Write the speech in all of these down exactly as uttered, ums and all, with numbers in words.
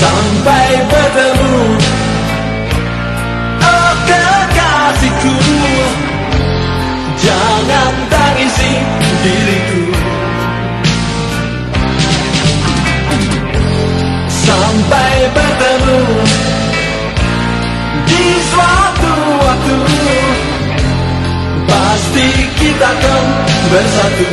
sampai bertemu. Oh kekasihku, jangan tangisi diriku. Sampai bertemu di suatu waktu, pasti kita akan bersatu.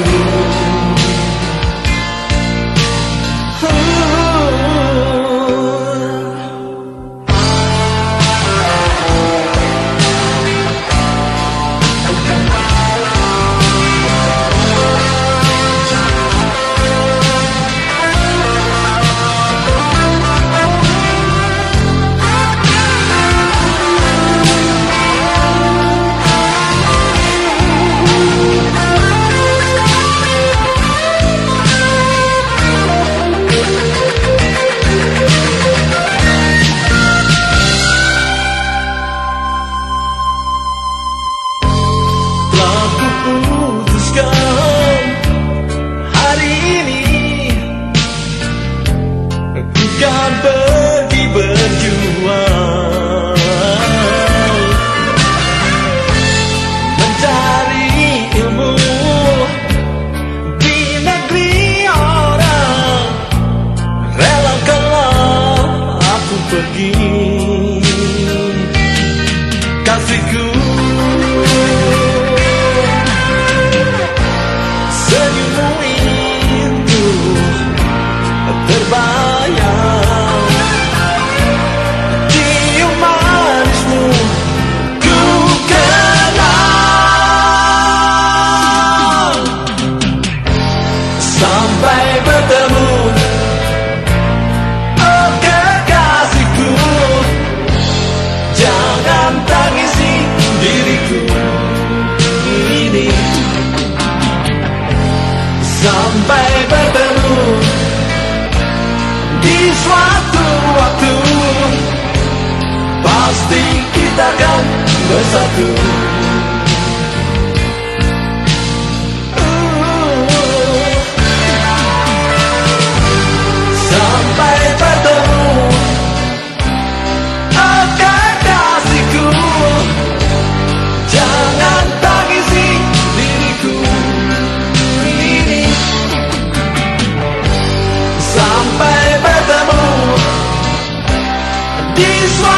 Hari ini ku kan pergi berjuang, mencari ilmu di negeri orang. Relakanlah aku pergi, kasihku. Senyummu itu terbayang, cium manismu ku kenal. Sampai bertemu, oh kekasihku, jangan tangisi diriku ini. Sampai bertemu di suatu waktu, pasti kita akan bersatu. Sampai bertemu, oh kekasihku, jangan tangisi diriku ini. Sampai bertemu di suatu